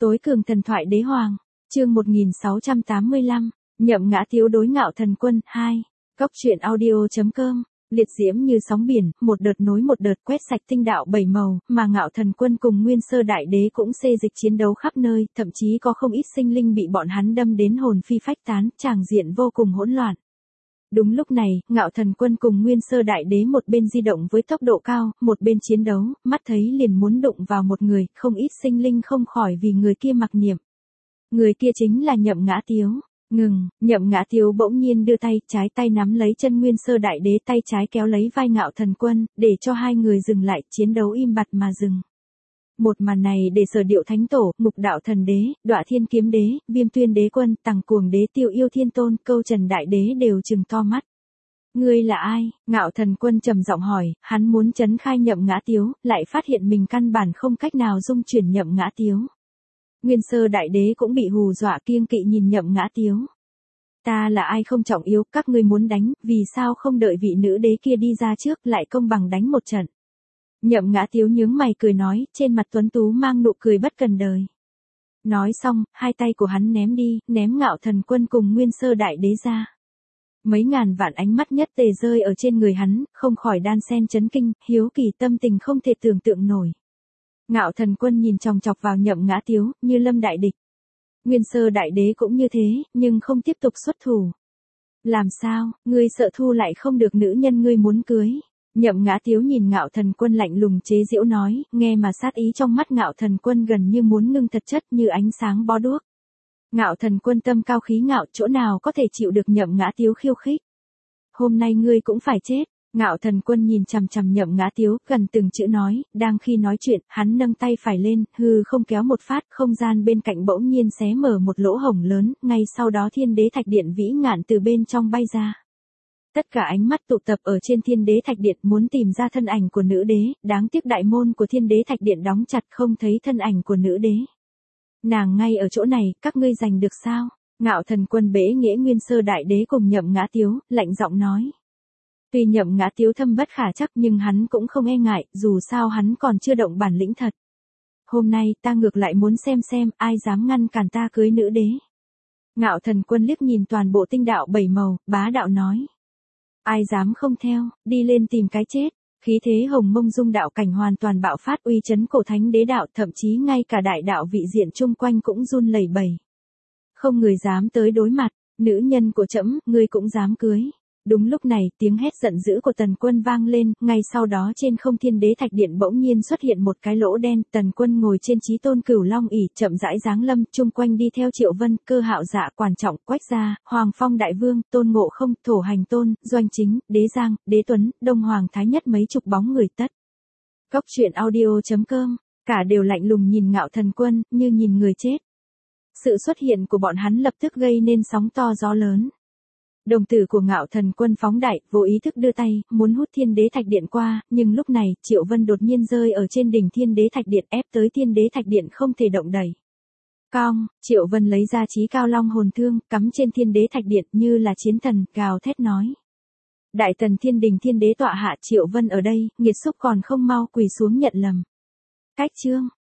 Tối cường thần thoại đế hoàng, chương 1685, nhậm ngã tiếu đối Ngạo Thần Quân 2, Cốc truyện audio.com. Liệt diễm như sóng biển, một đợt nối một đợt quét sạch tinh đạo bảy màu, mà Ngạo Thần Quân cùng Nguyên Sơ Đại Đế cũng xê dịch chiến đấu khắp nơi, thậm chí có không ít sinh linh bị bọn hắn đâm đến hồn phi phách tán, tràng diện vô cùng hỗn loạn. Đúng lúc này, Ngạo Thần Quân cùng Nguyên Sơ Đại Đế một bên di động với tốc độ cao, một bên chiến đấu, mắt thấy liền muốn đụng vào một người, không ít sinh linh không khỏi vì người kia mặc niệm. Người kia chính là Nhậm Ngã Tiếu. Ngừng, Nhậm Ngã Tiếu bỗng nhiên đưa tay, trái tay nắm lấy chân Nguyên Sơ Đại Đế, tay trái kéo lấy vai Ngạo Thần Quân, để cho hai người dừng lại, chiến đấu im bặt mà dừng. Một màn này để Sở Điệu Thánh Tổ, Mục Đạo Thần Đế, Đọa Thiên Kiếm Đế, Viêm Tuyên Đế Quân, Tằng Cuồng Đế, Tiêu Yêu Thiên Tôn, Câu Trần Đại Đế đều trừng to mắt. Ngươi là ai? Ngạo Thần Quân trầm giọng hỏi, hắn muốn trấn khai Nhậm Ngã Tiếu, lại phát hiện mình căn bản không cách nào dung chuyển Nhậm Ngã Tiếu. Nguyên Sơ Đại Đế cũng bị hù dọa, kiêng kỵ nhìn Nhậm Ngã Tiếu. Ta là ai không trọng yếu, các ngươi muốn đánh, vì sao không đợi vị nữ đế kia đi ra trước, lại công bằng đánh một trận. Nhậm Ngã Tiếu nhướng mày cười nói, trên mặt tuấn tú mang nụ cười bất cần đời. Nói xong, hai tay của hắn ném đi, ném Ngạo Thần Quân cùng Nguyên Sơ Đại Đế ra. Mấy ngàn vạn ánh mắt nhất tề rơi ở trên người hắn, không khỏi đan sen chấn kinh, hiếu kỳ tâm tình không thể tưởng tượng nổi. Ngạo Thần Quân nhìn chòng chọc vào Nhậm Ngã Tiếu, như lâm đại địch. Nguyên Sơ Đại Đế cũng như thế, nhưng không tiếp tục xuất thủ. Làm sao, ngươi sợ thu lại không được nữ nhân ngươi muốn cưới? Nhậm Ngã Tiếu nhìn Ngạo Thần Quân lạnh lùng chế giễu nói, nghe mà sát ý trong mắt Ngạo Thần Quân gần như muốn ngưng thật chất như ánh sáng bó đuốc. Ngạo Thần Quân tâm cao khí ngạo, chỗ nào có thể chịu được Nhậm Ngã Tiếu khiêu khích. Hôm nay ngươi cũng phải chết. Ngạo Thần Quân nhìn chằm chằm Nhậm Ngã Tiếu, gần từng chữ nói, đang khi nói chuyện, hắn nâng tay phải lên, hư không kéo một phát, không gian bên cạnh bỗng nhiên xé mở một lỗ hổng lớn, ngay sau đó Thiên Đế Thạch Điện vĩ ngạn từ bên trong bay ra. Tất cả ánh mắt tụ tập ở trên Thiên Đế Thạch Điện muốn tìm ra thân ảnh của nữ đế, đáng tiếc đại môn của Thiên Đế Thạch Điện đóng chặt, không thấy thân ảnh của nữ đế. Nàng ngay ở chỗ này, các ngươi giành được sao? Ngạo Thần Quân bế nghĩa Nguyên Sơ Đại Đế cùng Nhậm Ngã Tiếu, lạnh giọng nói. Tuy Nhậm Ngã Tiếu thâm bất khả trắc nhưng hắn cũng không e ngại, dù sao hắn còn chưa động bản lĩnh thật. Hôm nay ta ngược lại muốn xem ai dám ngăn cản ta cưới nữ đế. Ngạo Thần Quân liếc nhìn toàn bộ tinh đạo bảy màu, bá đạo nói. Ai dám không theo, đi lên tìm cái chết. Khí thế hồng mông dung đạo cảnh hoàn toàn bạo phát, uy chấn cổ thánh đế đạo, thậm chí ngay cả đại đạo vị diện chung quanh cũng run lẩy bẩy. Không người dám tới đối mặt, nữ nhân của trẫm, ngươi cũng dám cưới. Đúng lúc này, tiếng hét giận dữ của Tần Quân vang lên, ngay sau đó trên không Thiên Đế Thạch Điện bỗng nhiên xuất hiện một cái lỗ đen, Tần Quân ngồi trên Chí Tôn Cửu Long ỷ, chậm rãi giáng lâm, chung quanh đi theo Triệu Vân, Cơ Hạo Dạ, Quản Trọng, Quách Gia, Hoàng Phong Đại Vương, Tôn Ngộ Không, Thổ Hành Tôn, Doanh Chính, Đế Giang, Đế Tuấn, Đông Hoàng Thái Nhất mấy chục bóng người tất. Cốc truyện audio.com, cả đều lạnh lùng nhìn Ngạo Thần Quân, như nhìn người chết. Sự xuất hiện của bọn hắn lập tức gây nên sóng to gió lớn. Đồng tử của Ngạo Thần Quân phóng đại, vô ý thức đưa tay, muốn hút Thiên Đế Thạch Điện qua, nhưng lúc này, Triệu Vân đột nhiên rơi ở trên đỉnh Thiên Đế Thạch Điện, ép tới Thiên Đế Thạch Điện không thể động đẩy. Cong, Triệu Vân lấy ra Chí Cao Long hồn thương, cắm trên Thiên Đế Thạch Điện như là chiến thần, gào thét nói. Đại Tần Thiên Đình Thiên Đế tọa hạ, Triệu Vân ở đây, nghiệt xúc còn không mau quỳ xuống nhận lầm. Cách chương.